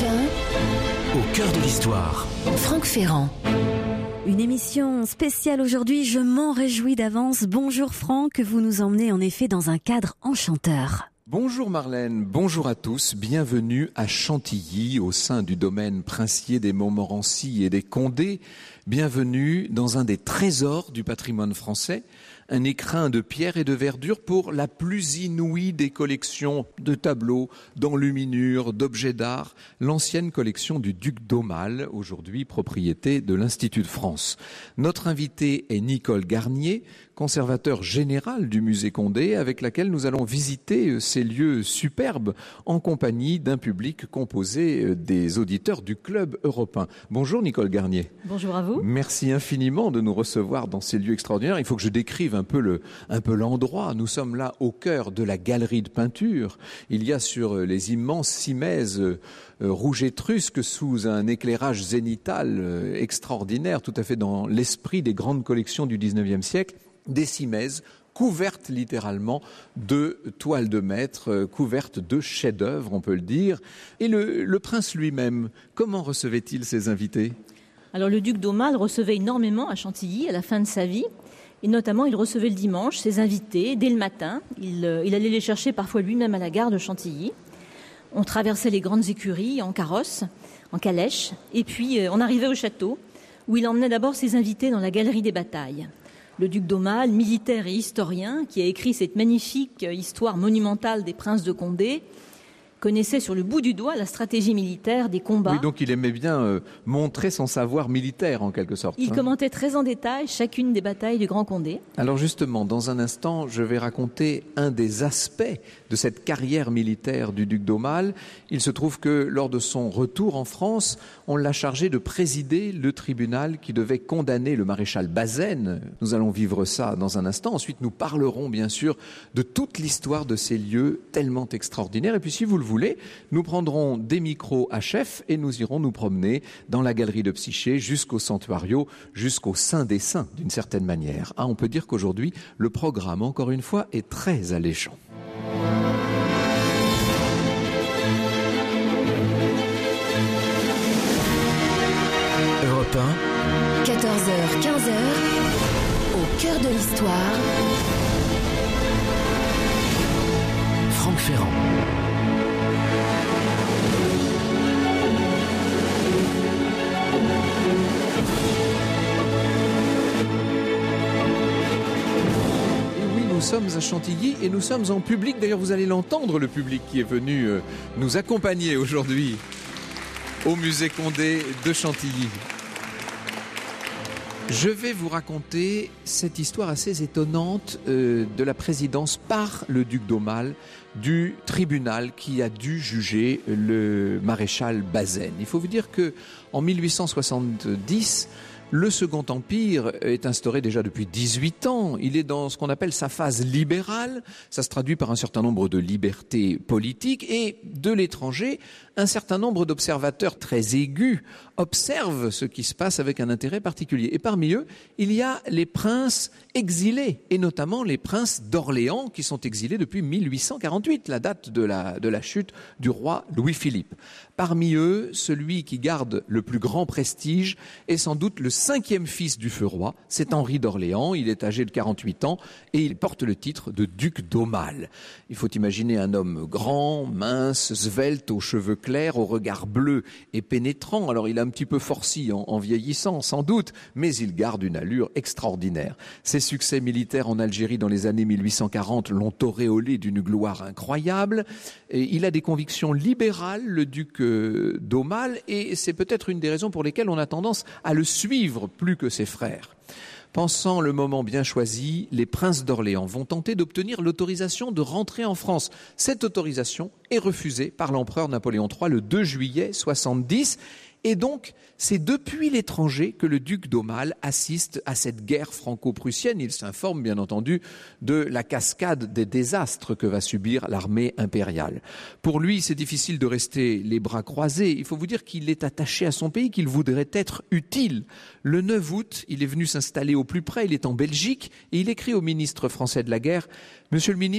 Au cœur de l'histoire. Franck Ferrand. Une émission spéciale aujourd'hui, je m'en réjouis d'avance. Bonjour Franck, vous nous emmenez en effet dans un cadre enchanteur. Bonjour Marlène, bonjour à tous, bienvenue à Chantilly, au sein du domaine princier des Montmorency et des Condé. Bienvenue dans un des trésors du patrimoine français, un écrin de pierre et de verdure pour la plus inouïe des collections de tableaux, d'enluminures, d'objets d'art, l'ancienne collection du duc d'Aumale, aujourd'hui propriété de l'Institut de France. Notre invité est Nicole Garnier, conservateur général du musée Condé, avec laquelle nous allons visiter ces lieux superbes en compagnie d'un public composé des auditeurs du Club européen. Bonjour Nicole Garnier. Bonjour à vous. Merci infiniment de nous recevoir dans ces lieux extraordinaires. Il faut que je décrive un peu l'endroit. Nous sommes là au cœur de la galerie de peinture. Il y a sur les immenses cimaises rouge étrusque sous un éclairage zénital extraordinaire, tout à fait dans l'esprit des grandes collections du 19e siècle, des cimaises couvertes littéralement de toiles de maître, couvertes de chefs-d'œuvre, on peut le dire. Et le prince lui-même, comment recevait-il ses invités ? Alors le duc d'Aumale recevait énormément à Chantilly à la fin de sa vie. Et notamment, il recevait le dimanche ses invités dès le matin. Il allait les chercher parfois lui-même à la gare de Chantilly. On traversait les grandes écuries en carrosse, en calèche. Et puis, on arrivait au château, où il emmenait d'abord ses invités dans la galerie des batailles. Le duc d'Aumale, militaire et historien, qui a écrit cette magnifique histoire monumentale des princes de Condé, connaissait sur le bout du doigt la stratégie militaire des combats. Oui, donc il aimait bien montrer son savoir militaire en quelque sorte. Il commentait très en détail chacune des batailles du Grand Condé. Alors justement, dans un instant, je vais raconter un des aspects de cette carrière militaire du duc d'Aumale. Il se trouve que lors de son retour en France, on l'a chargé de présider le tribunal qui devait condamner le maréchal Bazaine. Nous allons vivre ça dans un instant. Ensuite, nous parlerons bien sûr de toute l'histoire de ces lieux tellement extraordinaires. Et puis si vous le voulez, nous prendrons des micros à chef et nous irons nous promener dans la galerie de Psyché jusqu'au Sanctuario, jusqu'au Saint des Saints d'une certaine manière. On peut dire qu'aujourd'hui, le programme, encore une fois, est très alléchant. Europe 1, 14h, 15h, au cœur de l'histoire. Franck Ferrand. Nous sommes à Chantilly et nous sommes en public. D'ailleurs, vous allez l'entendre, le public qui est venu nous accompagner aujourd'hui au musée Condé de Chantilly. Je vais vous raconter cette histoire assez étonnante de la présidence par le duc d'Aumale du tribunal qui a dû juger le maréchal Bazaine. Il faut vous dire que en 1870, le Second Empire est instauré déjà depuis 18 ans. Il est dans ce qu'on appelle sa phase libérale. Ça se traduit par un certain nombre de libertés politiques. Et de l'étranger, un certain nombre d'observateurs très aigus observent ce qui se passe avec un intérêt particulier. Et parmi eux, il y a les princes exilés, et notamment les princes d'Orléans qui sont exilés depuis 1848, la date de la chute du roi Louis-Philippe. Parmi eux, celui qui garde le plus grand prestige est sans doute le 5e fils du feu roi, c'est Henri d'Orléans. Il est âgé de 48 ans et il porte le titre de duc d'Aumale. Il faut imaginer un homme grand, mince, svelte, aux cheveux clairs, au regard bleu et pénétrant. Alors il a un petit peu forci en vieillissant, sans doute, mais il garde une allure extraordinaire. Ses succès militaires en Algérie dans les années 1840 l'ont auréolé d'une gloire incroyable. Et il a des convictions libérales, le duc d'Aumale, et c'est peut-être une des raisons pour lesquelles on a tendance à le suivre plus que ses frères. Pensant le moment bien choisi, les princes d'Orléans vont tenter d'obtenir l'autorisation de rentrer en France. Cette autorisation est refusée par l'empereur Napoléon III le 2 juillet 70. Et donc, c'est depuis l'étranger que le duc d'Aumale assiste à cette guerre franco-prussienne. Il s'informe, bien entendu, de la cascade des désastres que va subir l'armée impériale. Pour lui, c'est difficile de rester les bras croisés. Il faut vous dire qu'il est attaché à son pays, qu'il voudrait être utile. Le 9 août, il est venu s'installer au plus près, il est en Belgique, et il écrit au ministre français de la guerre « Monsieur le ministre,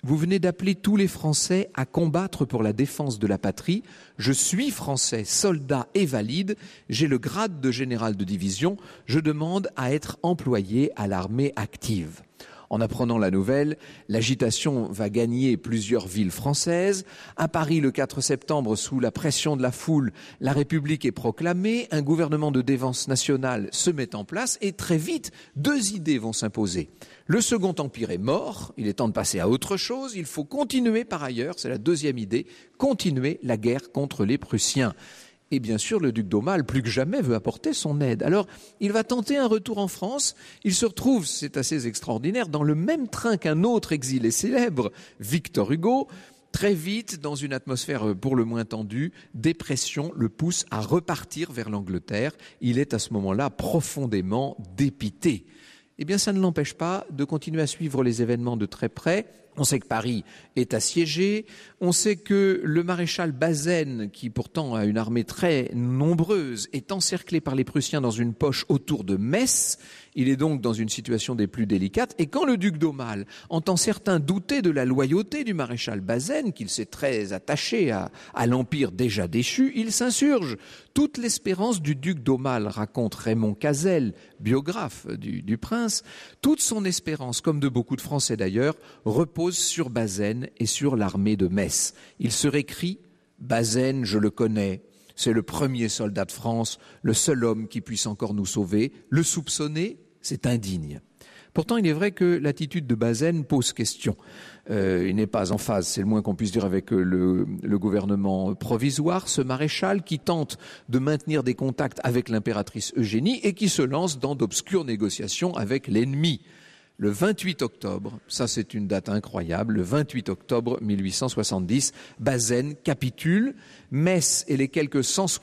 vous venez d'appeler tous les Français à combattre pour la défense de la patrie. Je suis français, soldat et valide. J'ai le grade de général de division. Je demande à être employé à l'armée active. En apprenant la nouvelle, l'agitation va gagner plusieurs villes françaises. À Paris, le 4 septembre, sous la pression de la foule, la République est proclamée, un gouvernement de défense nationale se met en place et très vite, 2 idées vont s'imposer. Le Second Empire est mort, il est temps de passer à autre chose, il faut continuer par ailleurs, c'est la 2e idée, continuer la guerre contre les Prussiens. Et bien sûr, le duc d'Aumale, plus que jamais, veut apporter son aide. Alors, il va tenter un retour en France. Il se retrouve, c'est assez extraordinaire, dans le même train qu'un autre exilé célèbre, Victor Hugo. Très vite, dans une atmosphère pour le moins tendue, dépression le pousse à repartir vers l'Angleterre. Il est à ce moment-là profondément dépité. Eh bien, ça ne l'empêche pas de continuer à suivre les événements de très près. On sait que Paris est assiégé, on sait que le maréchal Bazaine, qui pourtant a une armée très nombreuse, est encerclé par les Prussiens dans une poche autour de Metz. Il est donc dans une situation des plus délicates. Et quand le duc d'Aumale entend certains douter de la loyauté du maréchal Bazaine, qu'il s'est très attaché à l'empire déjà déchu, il s'insurge. Toute l'espérance du duc d'Aumale, raconte Raymond Cazel, biographe du prince, toute son espérance, comme de beaucoup de Français d'ailleurs, repose sur Bazaine et sur l'armée de Metz. Il se récrie « Bazaine, je le connais, c'est le premier soldat de France, le seul homme qui puisse encore nous sauver. Le soupçonner, c'est indigne ». Pourtant, il est vrai que l'attitude de Bazaine pose question. Il n'est pas en phase, c'est le moins qu'on puisse dire, avec le gouvernement provisoire, ce maréchal qui tente de maintenir des contacts avec l'impératrice Eugénie et qui se lance dans d'obscures négociations avec l'ennemi. Le 28 octobre, ça c'est une date incroyable, le 28 octobre 1870, Bazaine capitule. Metz et les quelques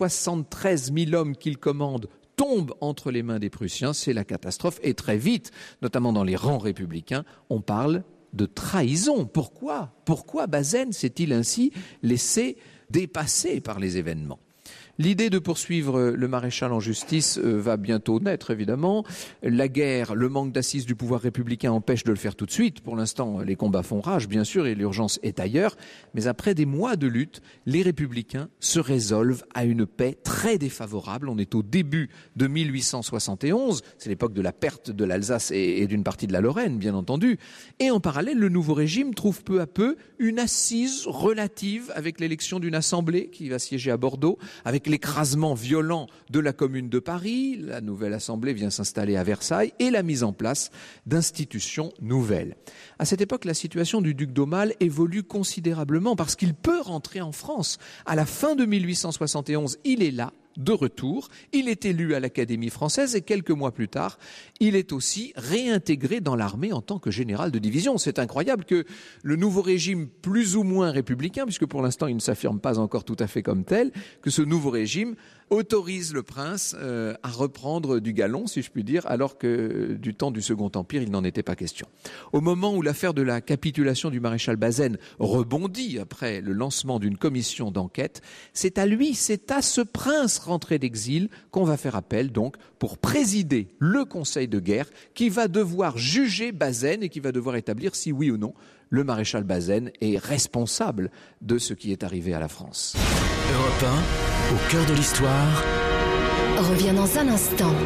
173 000 hommes qu'il commande tombent entre les mains des Prussiens, c'est la catastrophe. Et très vite, notamment dans les rangs républicains, on parle de trahison. Pourquoi Bazaine s'est-il ainsi laissé dépasser par les événements ? L'idée de poursuivre le maréchal en justice va bientôt naître, évidemment. La guerre, le manque d'assises du pouvoir républicain empêche de le faire tout de suite. Pour l'instant, les combats font rage, bien sûr, et l'urgence est ailleurs. Mais après des mois de lutte, les républicains se résolvent à une paix très défavorable. On est au début de 1871. C'est l'époque de la perte de l'Alsace et d'une partie de la Lorraine, bien entendu. Et en parallèle, le nouveau régime trouve peu à peu une assise relative avec l'élection d'une assemblée qui va siéger à Bordeaux, avec l'écrasement violent de la Commune de Paris, la nouvelle assemblée vient s'installer à Versailles, et la mise en place d'institutions nouvelles. À cette époque, la situation du duc d'Aumale évolue considérablement parce qu'il peut rentrer en France. À la fin de 1871, il est là, de retour, il est élu à l'Académie française et quelques mois plus tard, il est aussi réintégré dans l'armée en tant que général de division. C'est incroyable que le nouveau régime plus ou moins républicain, puisque pour l'instant il ne s'affirme pas encore tout à fait comme tel, que ce nouveau régime autorise le prince à reprendre du galon, si je puis dire, alors que du temps du Second Empire, il n'en était pas question. Au moment où l'affaire de la capitulation du maréchal Bazaine rebondit après le lancement d'une commission d'enquête, c'est à lui, c'est à ce prince rentré d'exil qu'on va faire appel donc pour présider le conseil de guerre qui va devoir juger Bazaine et qui va devoir établir si oui ou non le maréchal Bazaine est responsable de ce qui est arrivé à la France. Europe 1, au cœur de l'histoire. Revient dans un instant.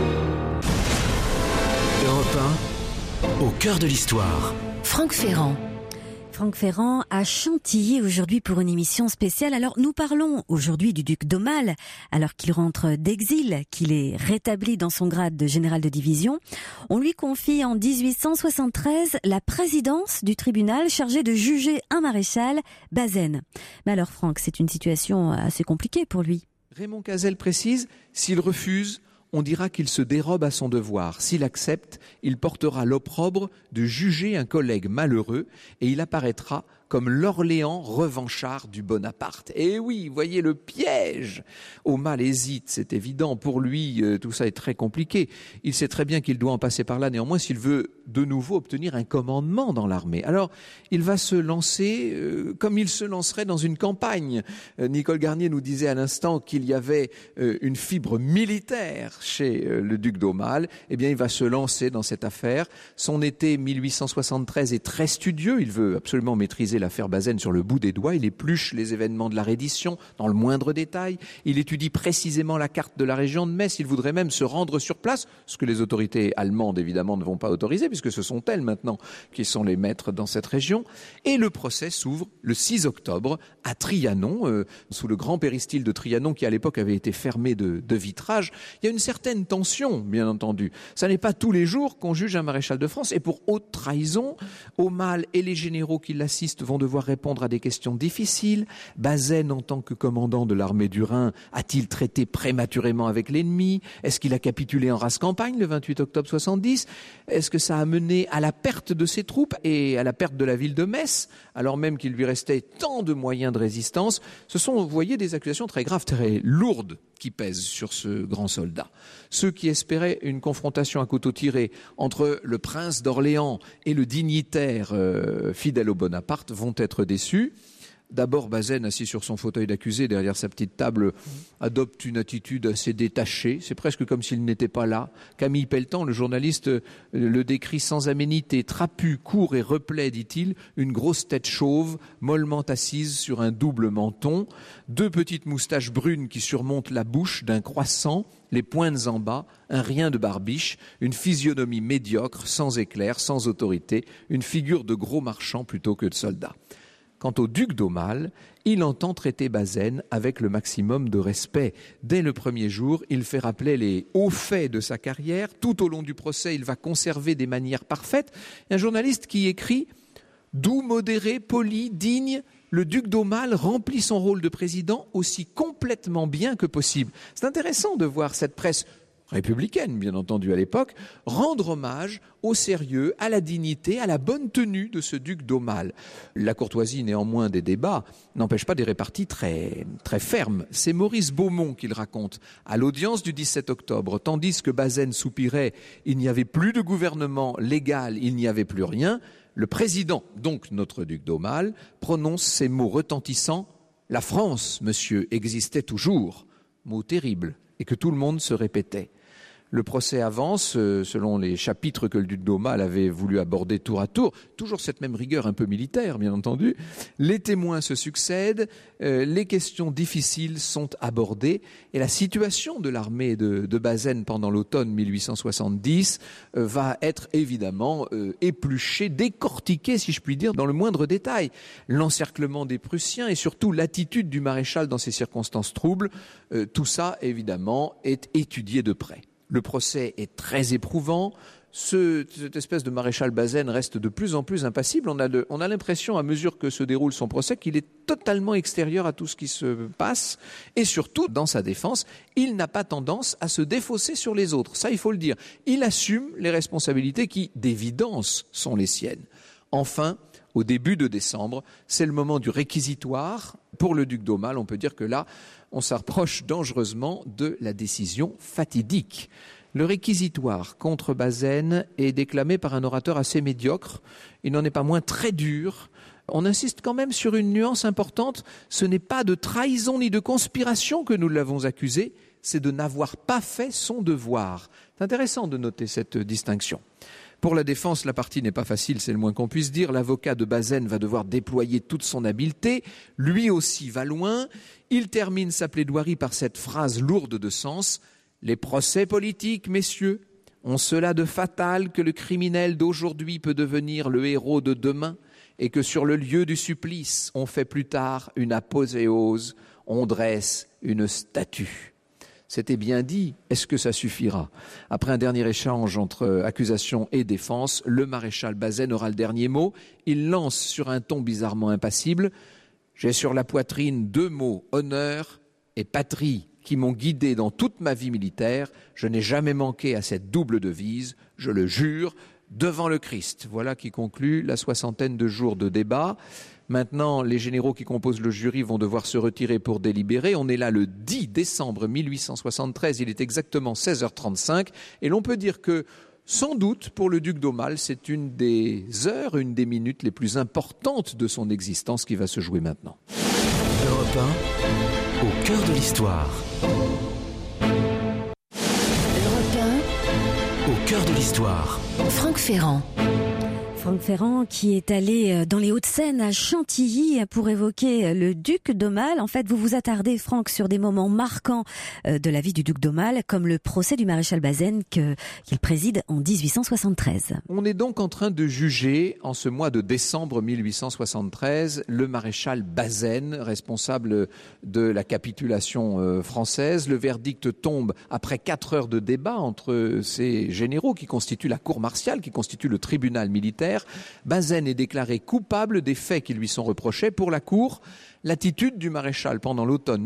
Europe 1, au cœur de l'histoire. Franck Ferrand. Franck Ferrand à Chantilly aujourd'hui pour une émission spéciale. Alors nous parlons aujourd'hui du duc d'Aumale, alors qu'il rentre d'exil, qu'il est rétabli dans son grade de général de division. On lui confie en 1873 la présidence du tribunal chargé de juger un maréchal, Bazaine. Mais alors Franck, c'est une situation assez compliquée pour lui. Raymond Cazel précise, s'il refuse, on dira qu'il se dérobe à son devoir. S'il accepte, il portera l'opprobre de juger un collègue malheureux et il apparaîtra comme l'Orléans revanchard du Bonaparte. Et oui, voyez le piège. Aumale hésite, c'est évident. Pour lui, tout ça est très compliqué. Il sait très bien qu'il doit en passer par là, néanmoins, s'il veut de nouveau obtenir un commandement dans l'armée. Alors, il va se lancer comme il se lancerait dans une campagne. Nicole Garnier nous disait à l'instant qu'il y avait une fibre militaire chez le duc d'Aumale. Eh bien, il va se lancer dans cette affaire. Son été 1873 est très studieux. Il veut absolument maîtriser l'affaire Bazaine sur le bout des doigts. Il épluche les événements de la reddition dans le moindre détail. Il étudie précisément la carte de la région de Metz. Il voudrait même se rendre sur place, ce que les autorités allemandes, évidemment, ne vont pas autoriser, puisque ce sont elles maintenant qui sont les maîtres dans cette région. Et le procès s'ouvre le 6 octobre à Trianon, sous le grand péristyle de Trianon qui à l'époque avait été fermé de vitrage. Il y a une certaine tension, bien entendu. Ça n'est pas tous les jours qu'on juge un maréchal de France. Et pour haute trahison, Aumale et les généraux qui l'assistent vont devoir répondre à des questions difficiles. Bazaine, en tant que commandant de l'armée du Rhin, a-t-il traité prématurément avec l'ennemi? Est-ce qu'il a capitulé en rase campagne le 28 octobre 70? Est-ce que ça a mené à la perte de ses troupes et à la perte de la ville de Metz, alors même qu'il lui restait tant de moyens de résistance? Ce sont, vous voyez, des accusations très graves, très lourdes qui pèsent sur ce grand soldat. Ceux qui espéraient une confrontation à couteau tiré entre le prince d'Orléans et le dignitaire fidèle au Bonaparte vont être déçus. D'abord, Bazaine, assis sur son fauteuil d'accusé derrière sa petite table, adopte une attitude assez détachée. C'est presque comme s'il n'était pas là. Camille Pelletan, le journaliste, le décrit sans aménité. Trapu, court et replet, dit-il, une grosse tête chauve, mollement assise sur un double menton, 2 petites moustaches brunes qui surmontent la bouche d'un croissant, les pointes en bas, un rien de barbiche, une physionomie médiocre, sans éclair, sans autorité, une figure de gros marchand plutôt que de soldat. Quant au duc d'Aumale, il entend traiter Bazaine avec le maximum de respect. Dès le premier jour, il fait rappeler les hauts faits de sa carrière. Tout au long du procès, il va conserver des manières parfaites. Un journaliste qui écrit « Doux, modéré, poli, digne », le duc d'Aumale remplit son rôle de président aussi complètement bien que possible. C'est intéressant de voir cette presse républicaine, bien entendu, à l'époque, rendre hommage au sérieux, à la dignité, à la bonne tenue de ce duc d'Aumale. La courtoisie, néanmoins, des débats n'empêche pas des réparties très, très fermes. C'est Maurice Beaumont qui le raconte à l'audience du 17 octobre. Tandis que Bazaine soupirait « il n'y avait plus de gouvernement légal, il n'y avait plus rien », le président, donc notre duc d'Aumale, prononce ces mots retentissants « La France, monsieur, existait toujours », mot terrible, et que tout le monde se répétait. Le procès avance selon les chapitres que le duc d'Aumale avait voulu aborder tour à tour. Toujours cette même rigueur un peu militaire, bien entendu. Les témoins se succèdent, les questions difficiles sont abordées et la situation de l'armée de Bazaine pendant l'automne 1870 va être évidemment épluchée, décortiquée, si je puis dire, dans le moindre détail. L'encerclement des Prussiens et surtout l'attitude du maréchal dans ces circonstances troubles, tout ça, évidemment, est étudié de près. Le procès est très éprouvant. Cette espèce de maréchal Bazaine reste de plus en plus impassible. On a l'impression, à mesure que se déroule son procès, qu'il est totalement extérieur à tout ce qui se passe. Et surtout, dans sa défense, il n'a pas tendance à se défausser sur les autres. Ça, il faut le dire. Il assume les responsabilités qui, d'évidence, sont les siennes. Enfin, au début de décembre, c'est le moment du réquisitoire. Pour le duc d'Aumale, on peut dire que là, on s'approche dangereusement de la décision fatidique. Le réquisitoire contre Bazaine est déclamé par un orateur assez médiocre. Il n'en est pas moins très dur. On insiste quand même sur une nuance importante. Ce n'est pas de trahison ni de conspiration que nous l'avons accusé, c'est de n'avoir pas fait son devoir. C'est intéressant de noter cette distinction. Pour la défense, la partie n'est pas facile, c'est le moins qu'on puisse dire. L'avocat de Bazaine va devoir déployer toute son habileté. Lui aussi va loin. Il termine sa plaidoirie par cette phrase lourde de sens. « Les procès politiques, messieurs, ont cela de fatal que le criminel d'aujourd'hui peut devenir le héros de demain et que sur le lieu du supplice, on fait plus tard une apothéose, on dresse une statue. » C'était bien dit, est-ce que ça suffira? Après un dernier échange entre accusation et défense, le maréchal Bazaine aura le dernier mot. Il lance sur un ton bizarrement impassible « J'ai sur la poitrine 2 mots, honneur et patrie, qui m'ont guidé dans toute ma vie militaire. Je n'ai jamais manqué à cette double devise. Je le jure, devant le Christ. Voilà qui conclut la 60aine de jours de débat. Maintenant, les généraux qui composent le jury vont devoir se retirer pour délibérer. On est là le 10 décembre 1873, il est exactement 16h35, et l'on peut dire que, sans doute, pour le duc d'Aumale, c'est une des heures, une des minutes les plus importantes de son existence qui va se jouer maintenant. Europe 1, au cœur de l'histoire. Europe 1, Au cœur de l'histoire. Franck Ferrand. Franck Ferrand qui est allé dans les Hauts-de-Seine à Chantilly pour évoquer le duc d'Aumale. En fait, vous vous attardez, Franck, sur des moments marquants de la vie du duc d'Aumale, comme le procès du maréchal Bazaine qu'il préside en 1873. On est donc en train de juger, en ce mois de décembre 1873, le maréchal Bazaine, responsable de la capitulation française. Le verdict tombe après 4 heures de débat entre ces généraux qui constituent la cour martiale, qui constituent le tribunal militaire. Bazaine est déclaré coupable des faits qui lui sont reprochés. Pour la cour, l'attitude du maréchal pendant l'automne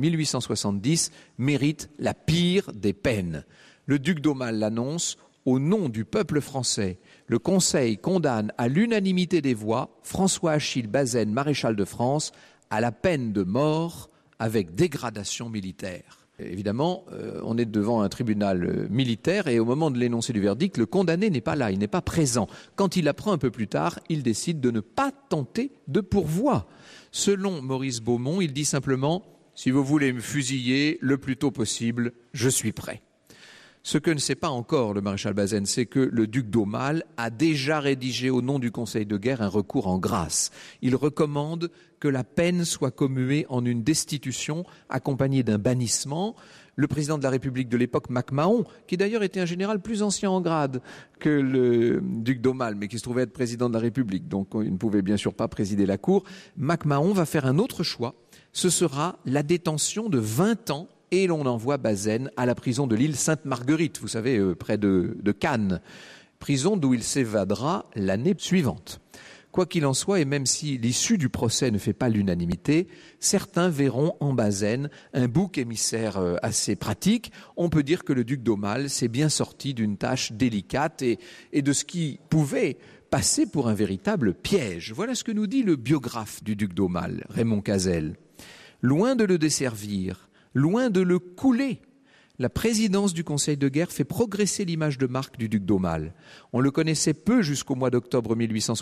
1870 mérite la pire des peines. Le duc d'Aumale l'annonce: au nom du peuple français, le Conseil condamne à l'unanimité des voix François Achille Bazaine, maréchal de France, à la peine de mort avec dégradation militaire. Évidemment, on est devant un tribunal militaire et au moment de l'énoncé du verdict, le condamné n'est pas là, il n'est pas présent. Quand il apprend un peu plus tard, il décide de ne pas tenter de pourvoi. Selon Maurice Beaumont, il dit simplement « Si vous voulez me fusiller le plus tôt possible, je suis prêt ». Ce que ne sait pas encore le maréchal Bazaine, c'est que le duc d'Aumale a déjà rédigé au nom du Conseil de guerre un recours en grâce. Il recommande que la peine soit commuée en une destitution accompagnée d'un bannissement. Le président de la République de l'époque, MacMahon, qui d'ailleurs était un général plus ancien en grade que le duc d'Aumale, mais qui se trouvait être président de la République, donc il ne pouvait bien sûr pas présider la cour, MacMahon va faire un autre choix. Ce sera la détention de 20 ans et l'on envoie Bazaine à la prison de l'île Sainte-Marguerite, vous savez, près de Cannes, prison d'où il s'évadera l'année suivante. Quoi qu'il en soit, et même si l'issue du procès ne fait pas l'unanimité, certains verront en Bazaine un bouc émissaire assez pratique. On peut dire que le duc d'Aumale s'est bien sorti d'une tâche délicate et de ce qui pouvait passer pour un véritable piège. Voilà ce que nous dit le biographe du duc d'Aumale, Raymond Cazel. Loin de le desservir, loin de le couler, la présidence du Conseil de guerre fait progresser l'image de marque du duc d'Aumale. On le connaissait peu jusqu'au mois d'octobre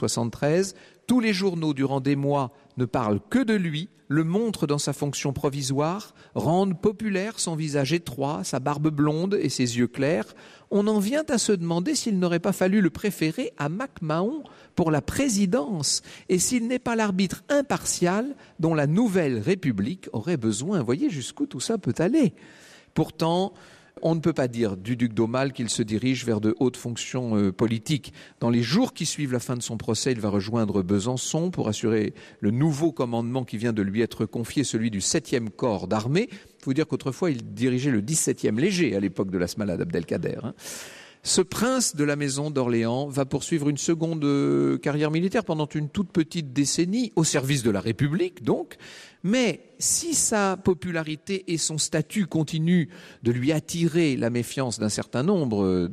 1873. Tous les journaux, durant des mois, ne parlent que de lui, le montrent dans sa fonction provisoire, rendent populaire son visage étroit, sa barbe blonde et ses yeux clairs. On en vient à se demander s'il n'aurait pas fallu le préférer à MacMahon pour la présidence et s'il n'est pas l'arbitre impartial dont la nouvelle République aurait besoin. Voyez jusqu'où tout ça peut aller. Pourtant, on ne peut pas dire du duc d'Aumale qu'il se dirige vers de hautes fonctions politiques. Dans les jours qui suivent la fin de son procès, il va rejoindre Besançon pour assurer le nouveau commandement qui vient de lui être confié, celui du 7e corps d'armée. Il faut dire qu'autrefois, il dirigeait le 17e léger à l'époque de la Smala d'Abdelkader. Ce prince de la maison d'Orléans va poursuivre une seconde carrière militaire pendant une toute petite décennie, au service de la République donc. Mais si sa popularité et son statut continuent de lui attirer la méfiance d'un certain nombre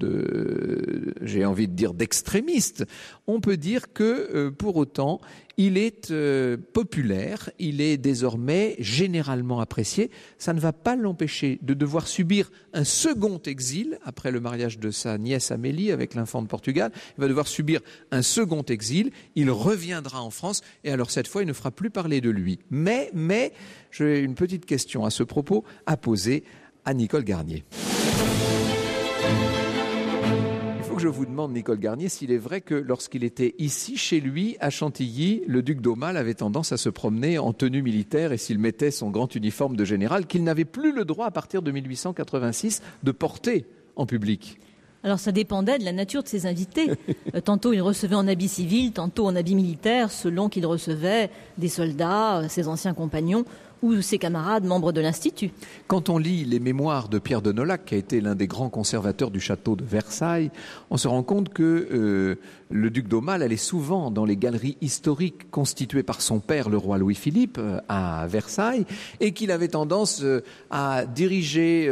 j'ai envie de dire d'extrémistes, on peut dire que pour autant, il est populaire, il est désormais généralement apprécié. Ça ne va pas l'empêcher de devoir subir un second exil après le mariage de sa nièce Amélie avec l'infant de Portugal. Il va devoir subir un second exil. Il reviendra en France et alors cette fois, il ne fera plus parler de lui. Mais j'ai une petite question à ce propos à poser à Nicole Garnier. Que je vous demande, Nicole Garnier, s'il est vrai que lorsqu'il était ici, chez lui, à Chantilly, le duc d'Aumale avait tendance à se promener en tenue militaire et s'il mettait son grand uniforme de général, qu'il n'avait plus le droit, à partir de 1886, de porter en public. Alors ça dépendait de la nature de ses invités. Tantôt il recevait en habit civil, tantôt en habit militaire, selon qu'il recevait des soldats, ses anciens compagnons ou ses camarades membres de l'Institut. Quand on lit les mémoires de Pierre de Nolhac, qui a été l'un des grands conservateurs du château de Versailles, on se rend compte que le duc d'Aumale allait souvent dans les galeries historiques constituées par son père, le roi Louis-Philippe, à Versailles, et qu'il avait tendance à diriger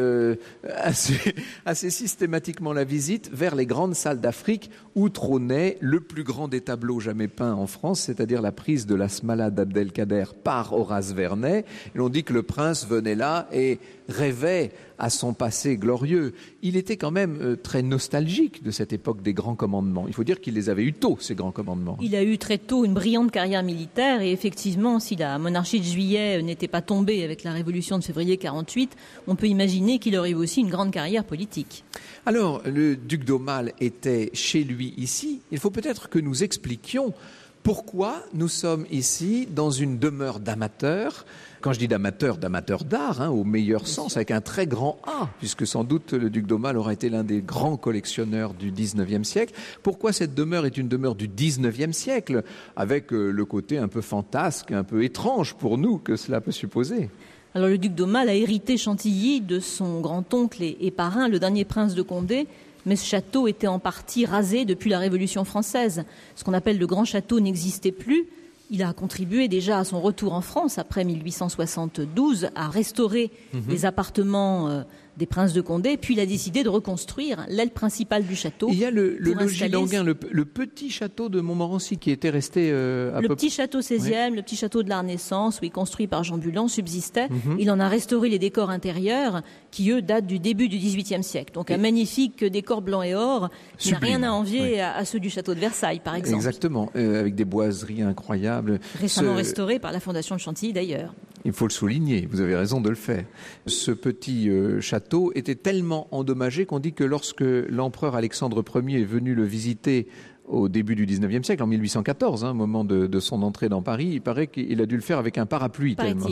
assez systématiquement la visite vers les grandes salles d'Afrique où trônait le plus grand des tableaux jamais peints en France, c'est-à-dire la prise de la Smala d'Abdelkader par Horace Vernet. Et l'on dit que le prince venait là et rêvait à son passé glorieux. Il était quand même très nostalgique de cette époque des grands commandements. Il faut dire qu'il les avait eu tôt, ces grands commandements. Il a eu très tôt une brillante carrière militaire et effectivement, si la monarchie de Juillet n'était pas tombée avec la révolution de février 48, on peut imaginer qu'il aurait eu aussi une grande carrière politique. Alors, le duc d'Aumale était chez lui ici. Il faut peut-être que nous expliquions pourquoi nous sommes ici dans une demeure d'amateurs. Quand je dis d'amateurs d'art, au meilleur sens, avec un très grand A, puisque sans doute le duc d'Aumale aura été l'un des grands collectionneurs du XIXe siècle. Pourquoi cette demeure est une demeure du XIXe siècle, avec le côté un peu fantasque, un peu étrange pour nous que cela peut supposer? Alors le duc d'Aumale a hérité Chantilly de son grand-oncle et parrain, le dernier prince de Condé, mais ce château était en partie rasé depuis la Révolution française. Ce qu'on appelle le grand château n'existait plus. Il a contribué déjà à son retour en France, après 1872, à restaurer les appartements des princes de Condé, puis il a décidé de reconstruire l'aile principale du château. Il y a le logis d'Anguin, le petit château de Montmorency qui était resté Le petit château 16e, le petit château de la Renaissance, oui, construit par Jean Bulan, subsistait. Il en a restauré les décors intérieurs qui, eux, datent du début du XVIIIe siècle. Donc un magnifique décor blanc et or qui n'a rien à envier à ceux du château de Versailles, par exemple. Exactement, avec des boiseries incroyables. Récemment restauré par la Fondation de Chantilly, d'ailleurs. Il faut le souligner, vous avez raison de le faire. Ce petit château était tellement endommagé qu'on dit que lorsque l'empereur Alexandre Ier est venu le visiter au début du XIXe siècle, en 1814, au moment de son entrée dans Paris, il paraît qu'il a dû le faire avec un parapluie. Tellement.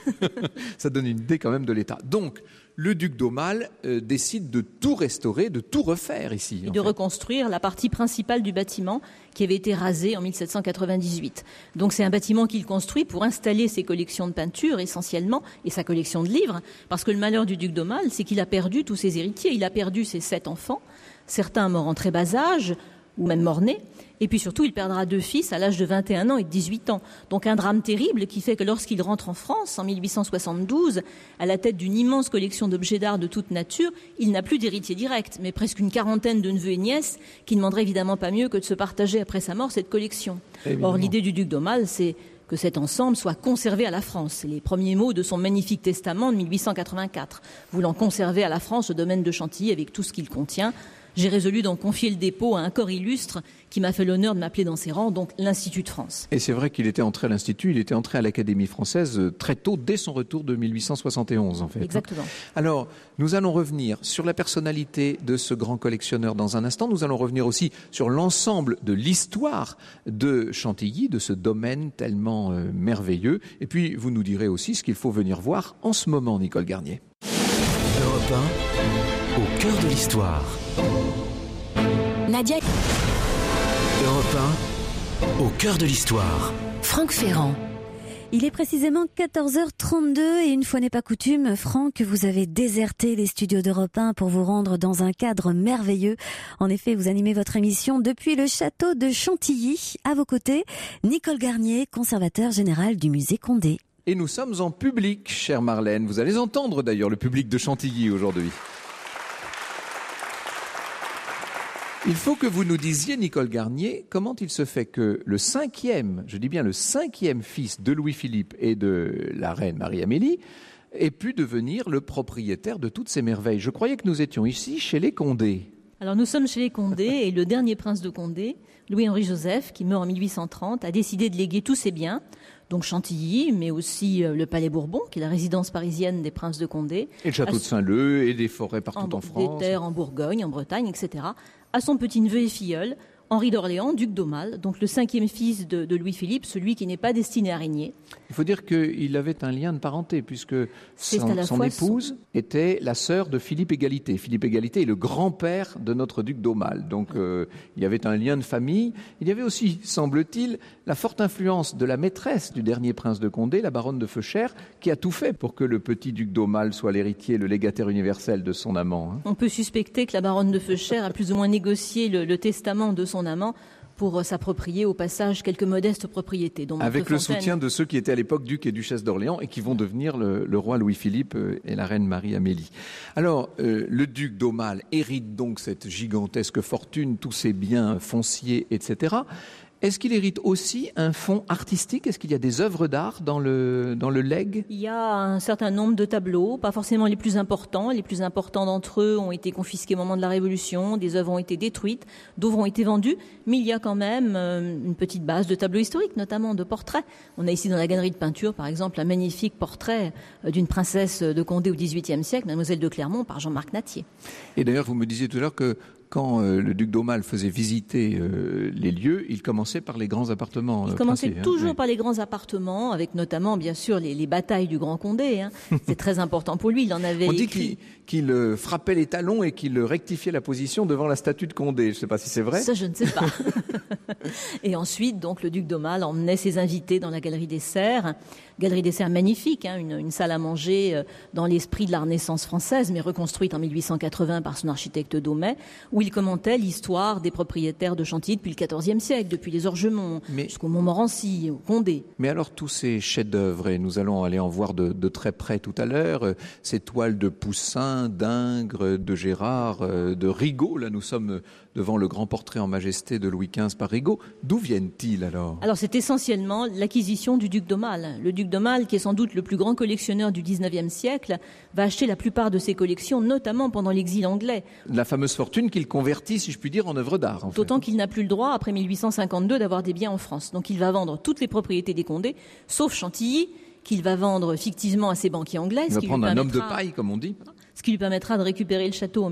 Ça donne une idée quand même de l'état. Donc, le duc d'Aumale décide de tout restaurer, de tout refaire ici. Et de reconstruire la partie principale du bâtiment qui avait été rasée en 1798. Donc c'est un bâtiment qu'il construit pour installer ses collections de peintures essentiellement et sa collection de livres, parce que le malheur du duc d'Aumale, c'est qu'il a perdu tous ses héritiers. Il a perdu ses 7 enfants, certains morts en très bas âge, ou même mort-nés, et puis surtout il perdra 2 fils à l'âge de 21 ans et de 18 ans. Donc un drame terrible qui fait que lorsqu'il rentre en France en 1872, à la tête d'une immense collection d'objets d'art de toute nature, il n'a plus d'héritier direct, mais presque une quarantaine de neveux et nièces qui ne demanderaient évidemment pas mieux que de se partager après sa mort cette collection. Évidemment. Or l'idée du duc d'Aumale, c'est que cet ensemble soit conservé à la France. C'est les premiers mots de son magnifique testament de 1884, voulant conserver à la France le domaine de Chantilly avec tout ce qu'il contient. J'ai résolu d'en confier le dépôt à un corps illustre qui m'a fait l'honneur de m'appeler dans ses rangs, donc l'Institut de France. Et c'est vrai qu'il était entré à l'Institut, il était entré à l'Académie française très tôt, dès son retour de 1871 en fait. Exactement. Alors, nous allons revenir sur la personnalité de ce grand collectionneur dans un instant. Nous allons revenir aussi sur l'ensemble de l'histoire de Chantilly, de ce domaine tellement merveilleux. Et puis, vous nous direz aussi ce qu'il faut venir voir en ce moment, Nicole Garnier. Europe 1, au cœur de l'histoire. Nadia. Europe 1, au cœur de l'histoire. Franck Ferrand. Il est précisément 14h32 et une fois n'est pas coutume, Franck, vous avez déserté les studios d'Europe 1 pour vous rendre dans un cadre merveilleux. En effet, vous animez votre émission depuis le château de Chantilly. À vos côtés, Nicole Garnier, conservateur général du musée Condé. Et nous sommes en public, chère Marlène. Vous allez entendre d'ailleurs le public de Chantilly aujourd'hui. Il faut que vous nous disiez, Nicole Garnier, comment il se fait que le 5e, je dis bien le 5e fils de Louis-Philippe et de la reine Marie-Amélie ait pu devenir le propriétaire de toutes ces merveilles. Je croyais que nous étions ici chez les Condé. Alors nous sommes chez les Condé et le dernier prince de Condé, Louis-Henri Joseph, qui meurt en 1830, a décidé de léguer tous ses biens, donc Chantilly, mais aussi le Palais Bourbon, qui est la résidence parisienne des princes de Condé. Et le château de Saint-Leu et des forêts partout en France. Des terres en Bourgogne, en Bretagne, etc., à son petit-neveu et filleul, Henri d'Orléans, duc d'Aumale, donc le 5e fils de Louis-Philippe, celui qui n'est pas destiné à régner. Il faut dire qu'il avait un lien de parenté, puisque son épouse était la sœur de Philippe Égalité. Philippe Égalité est le grand-père de notre duc d'Aumale. Donc il y avait un lien de famille. Il y avait aussi, semble-t-il, la forte influence de la maîtresse du dernier prince de Condé, la baronne de Feuchères, qui a tout fait pour que le petit duc d'Aumale soit l'héritier, le légataire universel de son amant. On peut suspecter que la baronne de Feuchères a plus ou moins négocié le testament de son amant pour s'approprier au passage quelques modestes propriétés. Dont avec le soutien de ceux qui étaient à l'époque ducs et duchesses d'Orléans et qui vont devenir le roi Louis-Philippe et la reine Marie-Amélie. Alors, le duc d'Aumale hérite donc cette gigantesque fortune, tous ses biens fonciers, etc. Est-ce qu'il hérite aussi un fonds artistique? Est-ce qu'il y a des œuvres d'art dans le legs? Il y a un certain nombre de tableaux, pas forcément les plus importants. Les plus importants d'entre eux ont été confisqués au moment de la Révolution, des œuvres ont été détruites, d'autres ont été vendues, mais il y a quand même une petite base de tableaux historiques, notamment de portraits. On a ici dans la galerie de peinture, par exemple, un magnifique portrait d'une princesse de Condé au XVIIIe siècle, Mademoiselle de Clermont, par Jean-Marc Natier. Et d'ailleurs, vous me disiez tout à l'heure que quand le duc d'Aumale faisait visiter les lieux, il commençait par les grands appartements. Il commençait toujours par les grands appartements, avec notamment, bien sûr, les batailles du Grand Condé. C'est très important pour lui. Il en avait On dit qu'il frappait les talons et qu'il rectifiait la position devant la statue de Condé. Je ne sais pas si c'est vrai. Ça, je ne sais pas. Et ensuite, donc, le duc d'Aumale emmenait ses invités dans la Galerie des Serres. Galerie des Serres magnifique, une salle à manger dans l'esprit de la Renaissance française, mais reconstruite en 1880 par son architecte Daumet, où il commentait l'histoire des propriétaires de Chantilly depuis le XIVe siècle, depuis les Orgemont, jusqu'au Montmorency, au Condé. Mais alors tous ces chefs-d'œuvre, et nous allons aller en voir de très près tout à l'heure, ces toiles de Poussin, d'Ingres, de Gérard, de Rigaud, là nous sommes devant le grand portrait en majesté de Louis XV par Rigaud, d'où viennent-ils alors? Alors c'est essentiellement l'acquisition du duc d'Aumale. Le duc d'Aumale, qui est sans doute le plus grand collectionneur du XIXe siècle, va acheter la plupart de ses collections, notamment pendant l'exil anglais. La fameuse fortune qu'il convertit, si je puis dire, en œuvre d'art. D'autant qu'il n'a plus le droit, après 1852, d'avoir des biens en France. Donc il va vendre toutes les propriétés des Condés, sauf Chantilly, qu'il va vendre fictivement à ses banquiers anglais. Il va prendre un homme de paille, comme on dit. Ce qui lui permettra de récupérer le château en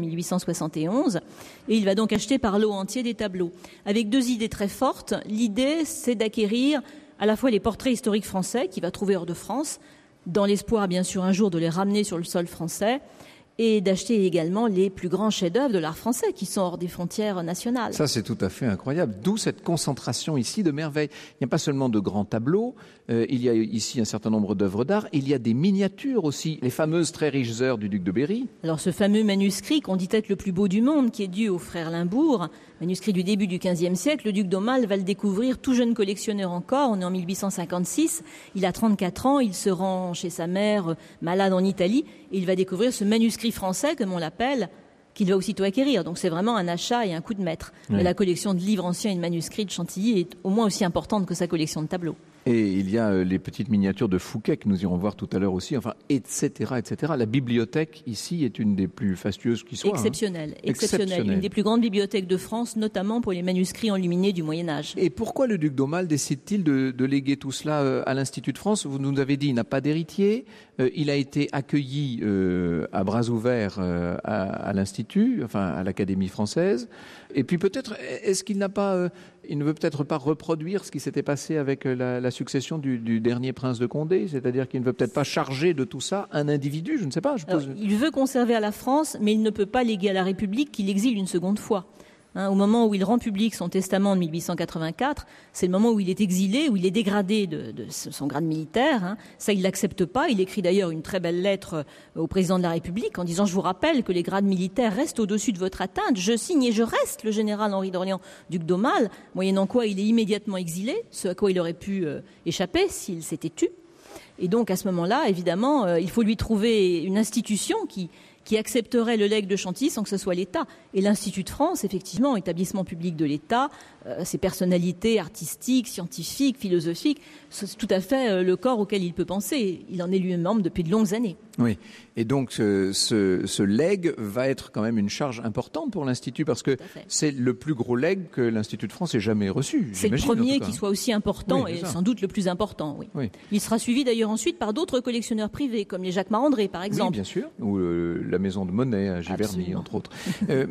1871. Et il va donc acheter par lot entier des tableaux. Avec deux idées très fortes. L'idée, c'est d'acquérir à la fois les portraits historiques français qu'il va trouver hors de France, dans l'espoir, bien sûr, un jour de les ramener sur le sol français, et d'acheter également les plus grands chefs-d'œuvre de l'art français qui sont hors des frontières nationales. Ça, c'est tout à fait incroyable. D'où cette concentration ici de merveilles. Il n'y a pas seulement de grands tableaux, il y a ici un certain nombre d'œuvres d'art, il y a des miniatures aussi, les fameuses très riches heures du duc de Berry. Alors ce fameux manuscrit qu'on dit être le plus beau du monde, qui est dû au frère Limbourg, manuscrit du début du XVe siècle, le duc d'Aumale va le découvrir tout jeune collectionneur encore, on est en 1856, il a 34 ans, il se rend chez sa mère malade en Italie, et il va découvrir ce manuscrit français, comme on l'appelle, qu'il va aussitôt acquérir. Donc c'est vraiment un achat et un coup de maître. Oui. Mais la collection de livres anciens et de manuscrits de Chantilly est au moins aussi importante que sa collection de tableaux. Et il y a les petites miniatures de Fouquet que nous irons voir tout à l'heure aussi, enfin, etc., etc. La bibliothèque ici est une des plus fastueuses qui soit. Exceptionnelle. Une des plus grandes bibliothèques de France, notamment pour les manuscrits enluminés du Moyen-Âge. Et pourquoi le duc d'Aumale décide-t-il de léguer tout cela à l'Institut de France? Vous nous avez dit, il n'a pas d'héritier. Il a été accueilli à bras ouverts à l'Institut, enfin à l'Académie française. Et puis peut-être, est-ce qu'il n'a pas, il ne veut peut-être pas reproduire ce qui s'était passé avec la succession du dernier prince de Condé, c'est-à-dire qu'il ne veut peut-être pas charger de tout ça un individu, je ne sais pas. Il veut conserver à la France, mais il ne peut pas léguer à la République qu'il exile une seconde fois. Au moment où il rend public son testament de 1884, c'est le moment où il est exilé, où il est dégradé de son grade militaire. Ça, il l'accepte pas. Il écrit d'ailleurs une très belle lettre au président de la République en disant « Je vous rappelle que les grades militaires restent au-dessus de votre atteinte. Je signe et je reste le général Henri d'Orléans, duc d'Aumale », moyennant quoi il est immédiatement exilé, ce à quoi il aurait pu échapper s'il s'était tu. Et donc, à ce moment-là, évidemment, il faut lui trouver une institution qui accepterait le legs de Chantilly sans que ce soit l'État. Et l'Institut de France, effectivement, établissement public de l'État, ses personnalités artistiques, scientifiques, philosophiques, c'est tout à fait le corps auquel il peut penser. Il en est lui-même membre depuis de longues années. Oui, et donc ce legs va être quand même une charge importante pour l'Institut parce que c'est le plus gros legs que l'Institut de France ait jamais reçu. C'est le premier qui soit aussi important et sans doute le plus important. Oui. Il sera suivi d'ailleurs ensuite par d'autres collectionneurs privés comme les Jacques Marandré par exemple. Oui, bien sûr, ou la maison de Monet à Giverny entre autres.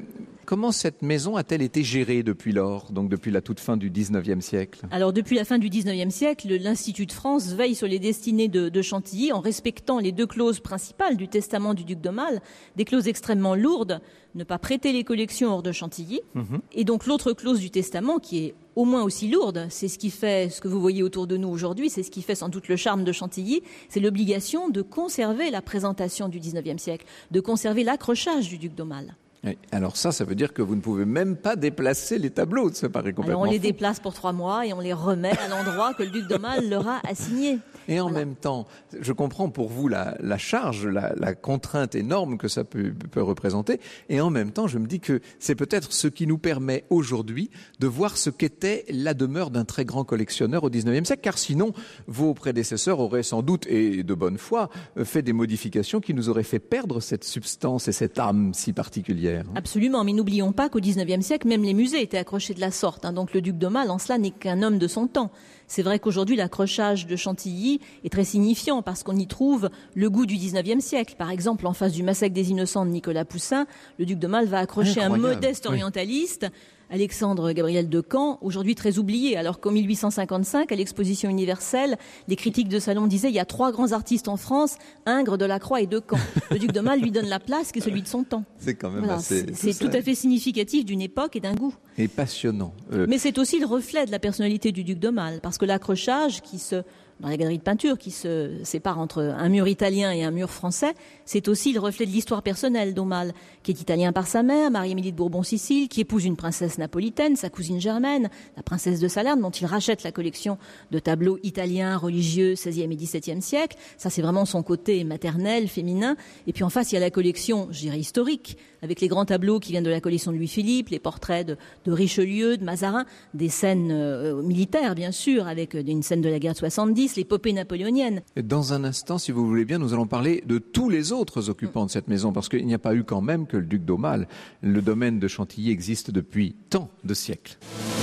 Comment cette maison a-t-elle été gérée depuis lors, donc depuis la toute fin du 19e siècle ? Alors depuis la fin du 19e siècle, l'Institut de France veille sur les destinées de Chantilly en respectant les 2 clauses principales du testament du duc d'Aumale, des clauses extrêmement lourdes, ne pas prêter les collections hors de Chantilly. Et donc l'autre clause du testament qui est au moins aussi lourde, c'est ce qui fait ce que vous voyez autour de nous aujourd'hui, c'est ce qui fait sans doute le charme de Chantilly, c'est l'obligation de conserver la présentation du 19e siècle, de conserver l'accrochage du duc d'Aumale. Oui. Alors ça veut dire que vous ne pouvez même pas déplacer les tableaux, ça paraît complètement Alors on les fou. déplace pour 3 mois et on les remet à l'endroit que le duc d'Aumale leur a assigné. Et en même temps, je comprends pour vous la charge, la contrainte énorme que ça peut représenter. Et en même temps, je me dis que c'est peut-être ce qui nous permet aujourd'hui de voir ce qu'était la demeure d'un très grand collectionneur au XIXe siècle. Car sinon, vos prédécesseurs auraient sans doute, et de bonne foi, fait des modifications qui nous auraient fait perdre cette substance et cette âme si particulière. Absolument, mais n'oublions pas qu'au XIXe siècle, même les musées étaient accrochés de la sorte. Donc le duc d'Aumale, en cela, n'est qu'un homme de son temps. C'est vrai qu'aujourd'hui, l'accrochage de Chantilly est très signifiant parce qu'on y trouve le goût du XIXe siècle. Par exemple, en face du massacre des Innocents de Nicolas Poussin, le duc d'Aumale va accrocher un modeste orientaliste, Alexandre Gabriel de Caen, aujourd'hui très oublié, alors qu'en 1855, à l'exposition universelle, les critiques de salon disaient il y a 3 grands artistes en France, Ingres, Delacroix et de Caen. Le duc d'Aumale lui donne la place qui est celui de son temps. C'est quand même Voilà, assez... c'est tout à fait significatif d'une époque et d'un goût. Et passionnant. Mais c'est aussi le reflet de la personnalité du duc d'Aumale, parce que l'accrochage dans la galerie de peinture qui se sépare entre un mur italien et un mur français, c'est aussi le reflet de l'histoire personnelle d'Aumale, qui est italien par sa mère, Marie-Émilie de Bourbon-Sicile, qui épouse une princesse napolitaine, sa cousine germaine, la princesse de Salerne, dont il rachète la collection de tableaux italiens, religieux, XVIe et XVIIe siècle. Ça, c'est vraiment son côté maternel, féminin. Et puis en face, il y a la collection, je dirais, historique, avec les grands tableaux qui viennent de la collection de Louis-Philippe, les portraits de Richelieu, de Mazarin, des scènes militaires, bien sûr, avec une scène de la guerre de 70, l'épopée napoléonienne. Et dans un instant, si vous voulez bien, nous allons parler de tous les autres occupants de cette maison, parce qu'il n'y a pas eu quand même que le duc d'Aumale. Le domaine de Chantilly existe depuis tant de siècles.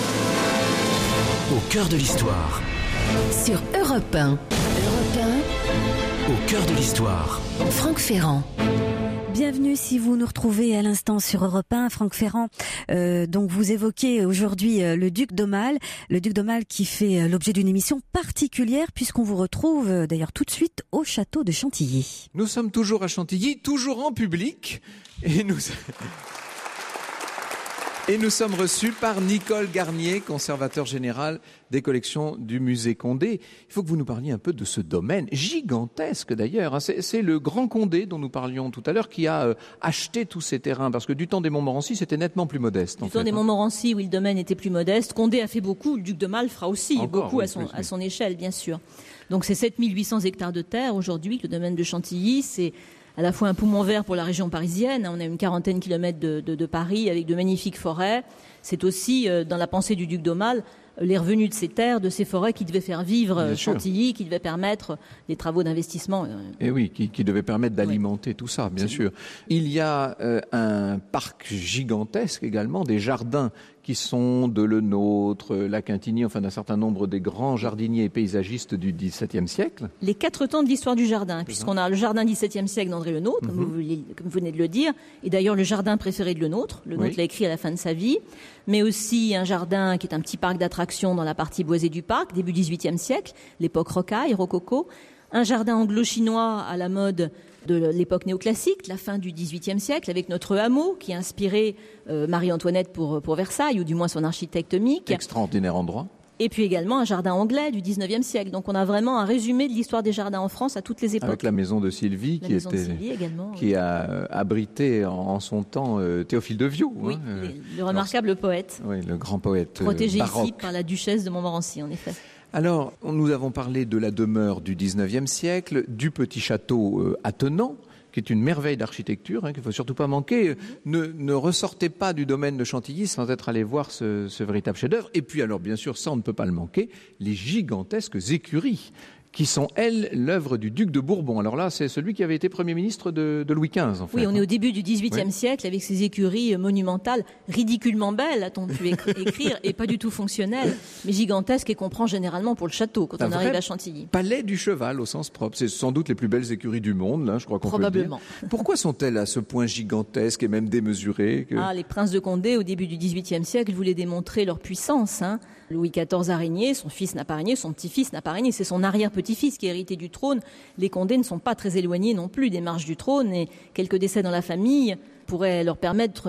Au cœur de l'histoire. Sur Europe 1. Europe Au cœur de l'histoire. 1. Franck Ferrand. Bienvenue si vous nous retrouvez à l'instant sur Europe 1. Franck Ferrand, donc vous évoquez aujourd'hui le duc d'Aumale. Le duc d'Aumale qui fait l'objet d'une émission particulière puisqu'on vous retrouve d'ailleurs tout de suite au château de Chantilly. Nous sommes toujours à Chantilly, toujours en public, et nous sommes reçus par Nicole Garnier, conservateur général des collections du musée Condé. Il faut que vous nous parliez un peu de ce domaine, gigantesque d'ailleurs. C'est le grand Condé dont nous parlions tout à l'heure qui a acheté tous ces terrains, parce que du temps des Montmorency, c'était nettement plus modeste. Du temps des Montmorency, oui, le domaine était plus modeste. Condé a fait beaucoup, le duc d'Aumale fera aussi beaucoup oui, à son échelle, bien sûr. Donc c'est 7800 hectares de terre aujourd'hui, le domaine de Chantilly, c'est à la fois un poumon vert pour la région parisienne. On a une 40aine de kilomètres de Paris avec de magnifiques forêts. C'est aussi, dans la pensée du duc d'Aumale, les revenus de ces terres, de ces forêts qui devaient faire vivre Chantilly, qui devaient permettre des travaux d'investissement. Et oui, qui devaient permettre d'alimenter tout ça, bien sûr. Il y a un parc gigantesque également, des jardins qui sont de Lenôtre, La Quintigny, enfin d'un certain nombre des grands jardiniers et paysagistes du XVIIe siècle. Les 4 temps de l'histoire du jardin, puisqu'on a le jardin XVIIe siècle d'André Lenôtre, comme vous venez de le dire, et d'ailleurs le jardin préféré de Lenôtre. Lenôtre l'a écrit à la fin de sa vie, mais aussi un jardin qui est un petit parc d'attractions dans la partie boisée du parc, début XVIIIe siècle, l'époque rocaille, rococo. Un jardin anglo-chinois à la mode de l'époque néoclassique, la fin du XVIIIe siècle, avec notre hameau qui a inspiré Marie-Antoinette pour Versailles, ou du moins son architecte Mick. Extraordinaire endroit. Et puis également un jardin anglais du XIXe siècle. Donc on a vraiment un résumé de l'histoire des jardins en France à toutes les époques. Avec la maison de Sylvie, qui a abrité en son temps Théophile de Viau. Oui, le remarquable poète. Oui, le grand poète protégé baroque. ici par la duchesse de Montmorency, en effet. Alors, nous avons parlé de la demeure du XIXe siècle, du petit château attenant, qui est une merveille d'architecture, qu'il ne faut surtout pas manquer. Ne ressortez pas du domaine de Chantilly sans être allé voir ce véritable chef-d'œuvre. Et puis alors, bien sûr, ça on ne peut pas le manquer, les gigantesques écuries qui sont, elles, l'œuvre du duc de Bourbon. Alors là, c'est celui qui avait été Premier ministre de Louis XV, en fait. Oui, on est au début du XVIIIe siècle, avec ces écuries monumentales, ridiculement belles, a-t-on pu écrire, et pas du tout fonctionnelles, mais gigantesques et qu'on prend généralement pour le château quand on arrive à Chantilly. Palais du cheval, au sens propre. C'est sans doute les plus belles écuries du monde, là, je crois qu'on peut le dire. Probablement. Pourquoi sont-elles à ce point gigantesques et même démesurées Les princes de Condé, au début du XVIIIe siècle, voulaient démontrer leur puissance. Louis XIV a régné, son fils n'a pas régné, son petit-fils n'a pas régné, c'est son arrière-petit-fils qui a hérité du trône. Les Condé ne sont pas très éloignés non plus des marches du trône et quelques décès dans la famille pourraient leur permettre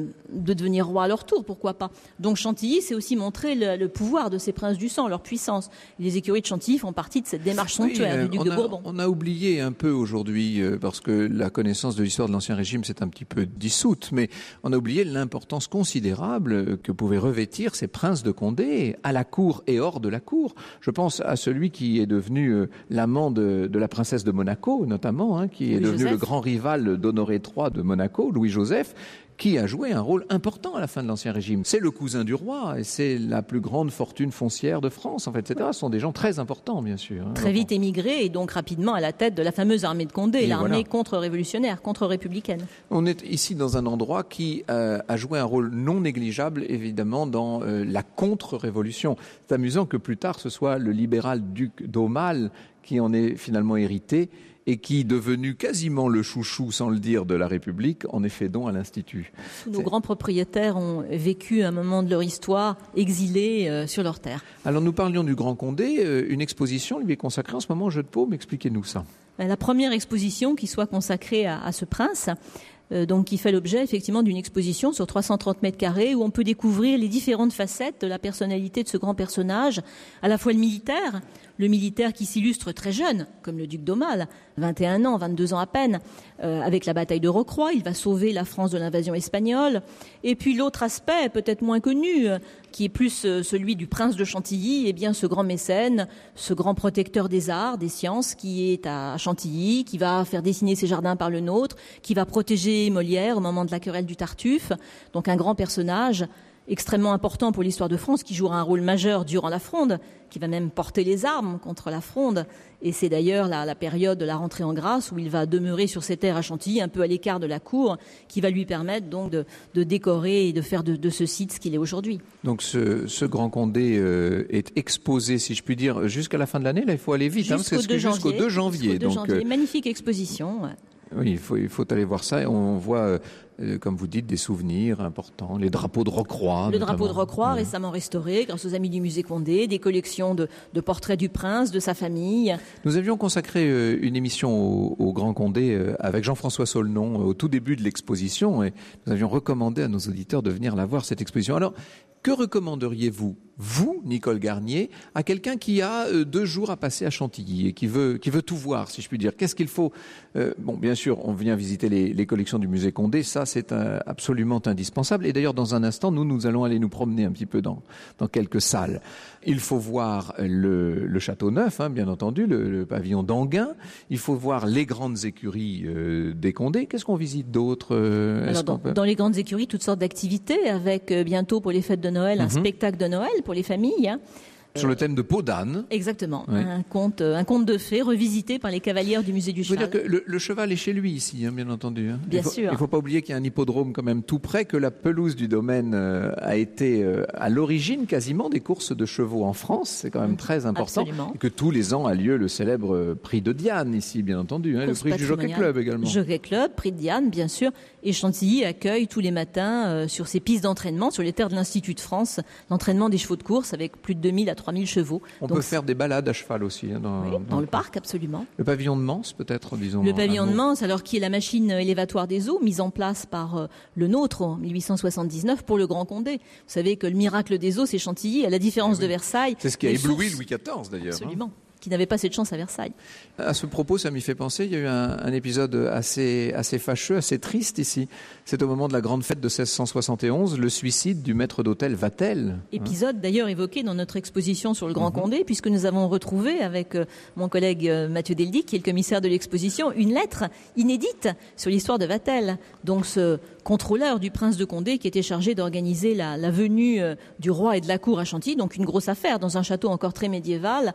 de devenir roi à leur tour, pourquoi pas. Donc Chantilly, c'est aussi montrer le pouvoir de ces princes du sang, leur puissance. Les écuries de Chantilly font partie de cette démarche somptuaire du duc de Bourbon. On a oublié un peu aujourd'hui, parce que la connaissance de l'histoire de l'Ancien Régime s'est un petit peu dissoute, mais on a oublié l'importance considérable que pouvaient revêtir ces princes de Condé à la cour et hors de la cour. Je pense à celui qui est devenu l'amant de la princesse de Monaco, notamment, qui est devenu le grand rival d'Honoré III de Monaco, Louis-Joseph, qui a joué un rôle important à la fin de l'Ancien Régime. C'est le cousin du roi et c'est la plus grande fortune foncière de France, en fait, etc. Ce sont des gens très importants, bien sûr. Très vite émigrés et donc rapidement à la tête de la fameuse armée de Condé, l'armée contre-révolutionnaire, contre-républicaine. On est ici dans un endroit qui a joué un rôle non négligeable, évidemment, dans la contre-révolution. C'est amusant que plus tard, ce soit le libéral duc d'Aumale qui en est finalement hérité et qui, devenu quasiment le chouchou, sans le dire, de la République, en est fait don à l'Institut. Nos grands propriétaires ont vécu un moment de leur histoire exilés sur leur terre. Alors nous parlions du Grand Condé, une exposition lui est consacrée en ce moment au Jeu de Paume, expliquez-nous ça. La première exposition qui soit consacrée à ce prince, donc qui fait l'objet effectivement d'une exposition sur 330 mètres carrés où on peut découvrir les différentes facettes de la personnalité de ce grand personnage, à la fois le militaire qui s'illustre très jeune, comme le duc d'Aumale, 21 ans, 22 ans à peine, avec la bataille de Rocroi, il va sauver la France de l'invasion espagnole. Et puis l'autre aspect, peut-être moins connu, qui est plus celui du prince de Chantilly, eh bien ce grand mécène, ce grand protecteur des arts, des sciences, qui est à Chantilly, qui va faire dessiner ses jardins par le nôtre, qui va protéger Molière au moment de la querelle du Tartuffe. Donc un grand personnage extrêmement important pour l'histoire de France, qui jouera un rôle majeur durant la Fronde, qui va même porter les armes contre la Fronde. Et c'est d'ailleurs la période de la rentrée en grâce où il va demeurer sur ses terres à Chantilly, un peu à l'écart de la cour, qui va lui permettre donc de décorer et de faire de ce site ce qu'il est aujourd'hui. Donc ce Grand Condé est exposé, si je puis dire, jusqu'à la fin de l'année. Là, il faut aller vite, parce que jusqu'au 2 janvier. Magnifique exposition. Ouais. Oui, il faut aller voir ça. On voit, comme vous dites, des souvenirs importants, les drapeaux de Rocroi. Le drapeau de Rocroi, récemment restauré grâce aux amis du musée Condé, des collections de portraits du prince, de sa famille. Nous avions consacré une émission au Grand Condé avec Jean-François Saulnon au tout début de l'exposition et nous avions recommandé à nos auditeurs de venir la voir, cette exposition. Alors, que recommanderiez-vous, vous, Nicole Garnier, à quelqu'un qui a 2 jours à passer à Chantilly et qui veut tout voir, si je puis dire? Qu'est-ce qu'il faut? Bon, bien sûr, on vient visiter les collections du musée Condé, ça c'est absolument indispensable. Et d'ailleurs, dans un instant, nous allons aller nous promener un petit peu dans quelques salles. Il faut voir le Château Neuf, bien entendu, le pavillon d'Anguin. Il faut voir les grandes écuries des Condé. Qu'est-ce qu'on visite d'autre? Dans les grandes écuries, toutes sortes d'activités, avec bientôt pour les fêtes de Noël, un spectacle de Noël pour les familles. Sur le thème de Peau d'âne. Exactement. Oui. Un conte de fées revisité par les cavalières du musée du cheval. Je veux dire que le cheval est chez lui ici, bien entendu. Bien sûr. Il ne faut pas oublier qu'il y a un hippodrome quand même tout près, que la pelouse du domaine a été à l'origine quasiment des courses de chevaux en France. C'est quand même très important. Absolument. Et que tous les ans a lieu le célèbre prix de Diane ici, bien entendu. Le prix du Jockey Club également. Jockey Club, prix de Diane, bien sûr. Et Chantilly accueille tous les matins sur ses pistes d'entraînement, sur les terres de l'Institut de France, l'entraînement des chevaux de course avec plus de 2000 à 3000 chevaux. On peut faire des balades à cheval aussi. Dans le parc, absolument. Le pavillon de Manse, peut-être, disons. Le pavillon de Manse, alors qui est la machine élévatoire des eaux, mise en place par le nôtre en 1879 pour le Grand Condé. Vous savez que le miracle des eaux, c'est Chantilly, à la différence de Versailles. C'est ce qui a ébloui Louis XIV, d'ailleurs. Absolument. Qui n'avait pas cette chance à Versailles. À ce propos, ça m'y fait penser, il y a eu un épisode assez fâcheux, assez triste ici. C'est au moment de la grande fête de 1671, le suicide du maître d'hôtel Vatel. Épisode d'ailleurs évoqué dans notre exposition sur le Grand Condé, puisque nous avons retrouvé avec mon collègue Mathieu Deldic, qui est le commissaire de l'exposition, une lettre inédite sur l'histoire de Vatel. Donc ce contrôleur du prince de Condé qui était chargé d'organiser la venue du roi et de la cour à Chantilly, donc une grosse affaire dans un château encore très médiéval.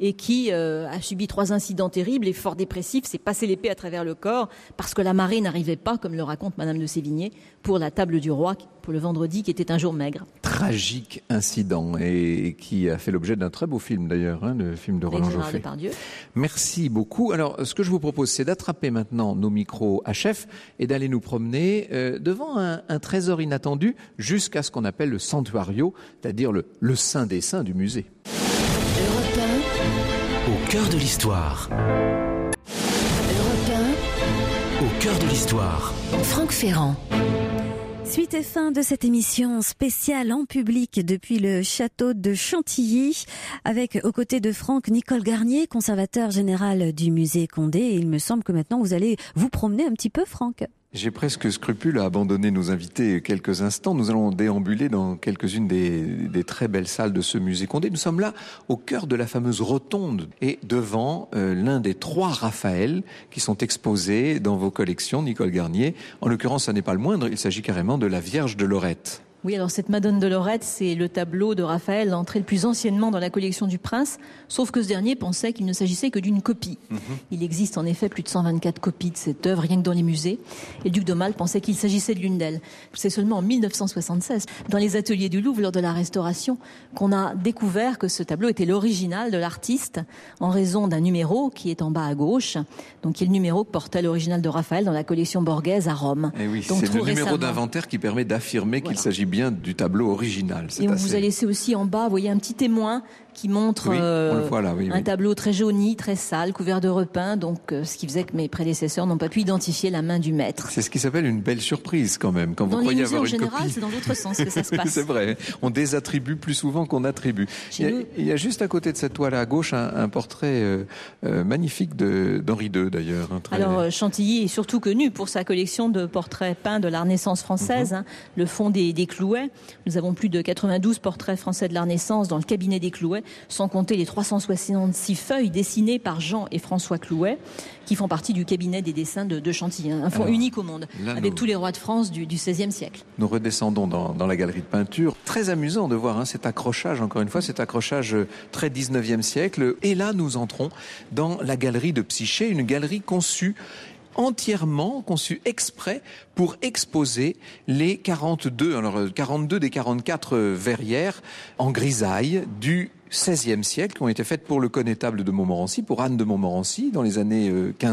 et qui a subi 3 incidents terribles et fort dépressif, s'est passé l'épée à travers le corps parce que la marée n'arrivait pas, comme le raconte Madame de Sévigné, pour la table du roi, pour le vendredi qui était un jour maigre. Tragique incident et qui a fait l'objet d'un très beau film d'ailleurs, le film de Roland Joffé. Merci beaucoup. Alors ce que je vous propose, c'est d'attraper maintenant nos micros à chef et d'aller nous promener devant un trésor inattendu jusqu'à ce qu'on appelle le Santuario, c'est-à-dire le saint des saints du musée. Europe 1. Au cœur de l'histoire. Europe 1. Au cœur de l'histoire. Franck Ferrand. Suite et fin de cette émission spéciale en public depuis le château de Chantilly, avec aux côtés de Franck, Nicole Garnier, conservateur général du musée Condé. Et il me semble que maintenant vous allez vous promener un petit peu, Franck. J'ai presque scrupule à abandonner nos invités quelques instants. Nous allons déambuler dans quelques-unes des très belles salles de ce musée Condé. Nous sommes là au cœur de la fameuse rotonde et devant l'un des 3 Raphaël qui sont exposés dans vos collections, Nicole Garnier. En l'occurrence, ça n'est pas le moindre, il s'agit carrément de la Vierge de Lorette. Oui, alors cette Madone de Lorette, c'est le tableau de Raphaël entré le plus anciennement dans la collection du Prince, sauf que ce dernier pensait qu'il ne s'agissait que d'une copie. Il existe en effet plus de 124 copies de cette œuvre, rien que dans les musées, et le duc d'Aumale pensait qu'il s'agissait de l'une d'elles. C'est seulement en 1976, dans les ateliers du Louvre, lors de la restauration, qu'on a découvert que ce tableau était l'original de l'artiste, en raison d'un numéro qui est en bas à gauche, donc qui est le numéro que portait l'original de Raphaël dans la collection Borghese à Rome. Et oui, donc, c'est le numéro d'inventaire qui permet d'affirmer qu'il s'agit bien du tableau original. Et on vous a laissé aussi en bas, vous voyez, un petit témoin qui montre un tableau très jauni, très sale, couvert de repins, donc ce qui faisait que mes prédécesseurs n'ont pas pu identifier la main du maître. C'est ce qui s'appelle une belle surprise quand même, quand vous croyez avoir une copie. Dans les musées en général, c'est dans l'autre sens que ça se passe. C'est vrai, on désattribue plus souvent qu'on attribue. Il y a juste à côté de cette toile à gauche un portrait magnifique d'Henri II d'ailleurs. Alors Chantilly est surtout connu pour sa collection de portraits peints de la Renaissance française, le fond des Clouets. Nous avons plus de 92 portraits français de la Renaissance dans le cabinet des Clouets, sans compter les 366 feuilles dessinées par Jean et François Clouet, qui font partie du cabinet des dessins de Chantilly, un fonds unique au monde, avec tous les rois de France du XVIe siècle. Nous redescendons dans la galerie de peinture. Très amusant de voir cet accrochage, encore une fois, cet accrochage très 19e siècle. Et là, nous entrons dans la galerie de Psyché, une galerie entièrement conçu exprès pour exposer les 42 des 44 verrières en grisaille du XVIe siècle qui ont été faites pour le connétable de Montmorency, pour Anne de Montmorency dans les années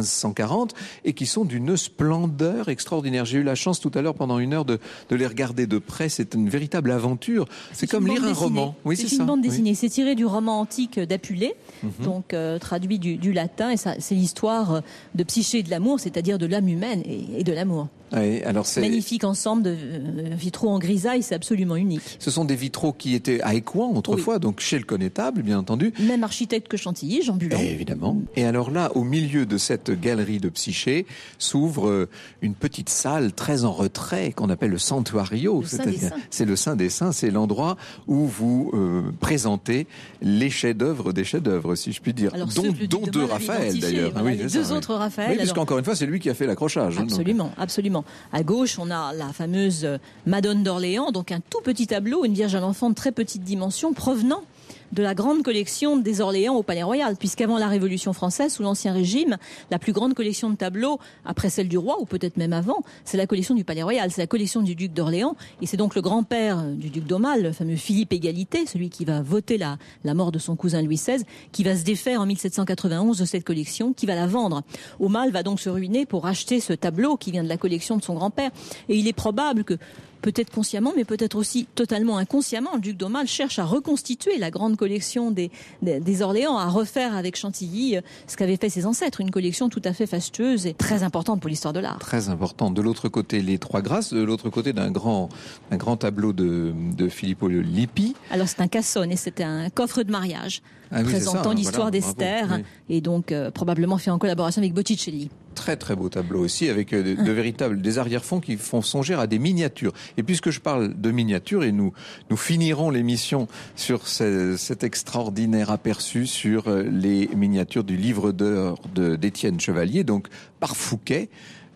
1540 et qui sont d'une splendeur extraordinaire. J'ai eu la chance tout à l'heure pendant une heure de les regarder de près. C'est une véritable aventure. C'est comme lire un roman. Oui, c'est une bande dessinée. C'est tiré du roman antique d'Apulée, donc traduit du latin. Et ça, c'est l'histoire de Psyché et de l'amour, c'est-à-dire de l'âme humaine et de l'amour. Oui, alors c'est magnifique ensemble de vitraux en grisaille, c'est absolument unique. Ce sont des vitraux qui étaient à Écouen autrefois, donc chez le connétable, bien entendu. Même architecte que Chantilly, Jean Bulan. Évidemment. Et alors là, au milieu de cette galerie de Psyché, s'ouvre une petite salle très en retrait qu'on appelle le Santuario. C'est le Saint des Saints, c'est l'endroit où vous présentez les chefs-d'œuvre des chefs-d'œuvre, si je puis dire. Alors, dont 2 Raphaël d'ailleurs. Voilà, les 2 autres Raphaël. Oui, parce qu'encore une fois, c'est lui qui a fait l'accrochage. Absolument, absolument. À gauche, on a la fameuse Madone d'Orléans, donc un tout petit tableau, une Vierge à l'Enfant de très petite dimension, provenant de la grande collection des Orléans au Palais Royal, puisqu'avant la Révolution française, sous l'Ancien Régime, la plus grande collection de tableaux, après celle du roi, ou peut-être même avant, c'est la collection du Palais Royal, c'est la collection du duc d'Orléans, et c'est donc le grand-père du duc d'Aumale, le fameux Philippe Égalité, celui qui va voter la mort de son cousin Louis XVI, qui va se défaire en 1791 de cette collection, qui va la vendre. Aumale va donc se ruiner pour acheter ce tableau qui vient de la collection de son grand-père, et il est probable que peut-être consciemment, mais peut-être aussi totalement inconsciemment, le duc d'Aumale cherche à reconstituer la grande collection des Orléans, à refaire avec Chantilly ce qu'avaient fait ses ancêtres, une collection tout à fait fastueuse et très importante pour l'histoire de l'art. Très importante. De l'autre côté, les Trois Grâces, de l'autre côté d'un grand tableau de Filippo Lippi. Alors c'est un cassone et c'était un coffre de mariage présentant l'histoire d'Esther et donc probablement fait en collaboration avec Botticelli. Très très beau tableau aussi avec des arrière-fonds qui font songer à des miniatures. Et puisque je parle de miniatures, et nous finirons l'émission sur cet extraordinaire aperçu sur les miniatures du livre d'or d'Étienne Chevalier, donc par Fouquet.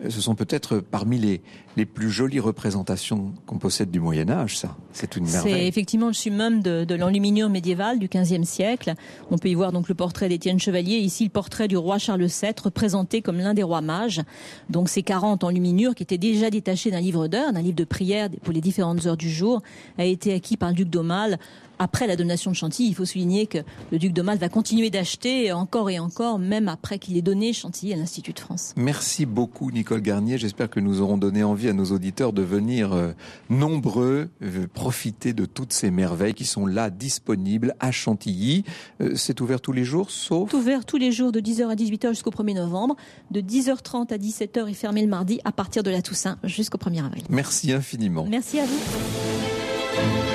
Ce sont peut-être parmi les plus jolies représentations qu'on possède du Moyen-Âge, ça. C'est une merveille. C'est effectivement le summum de l'enluminure médiévale du XVe siècle. On peut y voir donc le portrait d'Étienne Chevalier, ici le portrait du roi Charles VII, représenté comme l'un des rois mages. Donc ces 40 enluminures qui étaient déjà détachées d'un livre d'heures, d'un livre de prière pour les différentes heures du jour, a été acquis par le duc d'Aumale. Après la donation de Chantilly, il faut souligner que le duc d'Aumale va continuer d'acheter encore et encore, même après qu'il ait donné Chantilly à l'Institut de France. Merci beaucoup Nicole Garnier. J'espère que nous aurons donné envie à nos auditeurs de venir nombreux profiter de toutes ces merveilles qui sont là disponibles à Chantilly. C'est ouvert tous les jours, sauf... C'est ouvert tous les jours de 10h à 18h jusqu'au 1er novembre, de 10h30 à 17h et fermé le mardi à partir de la Toussaint jusqu'au 1er avril. Merci infiniment. Merci à vous.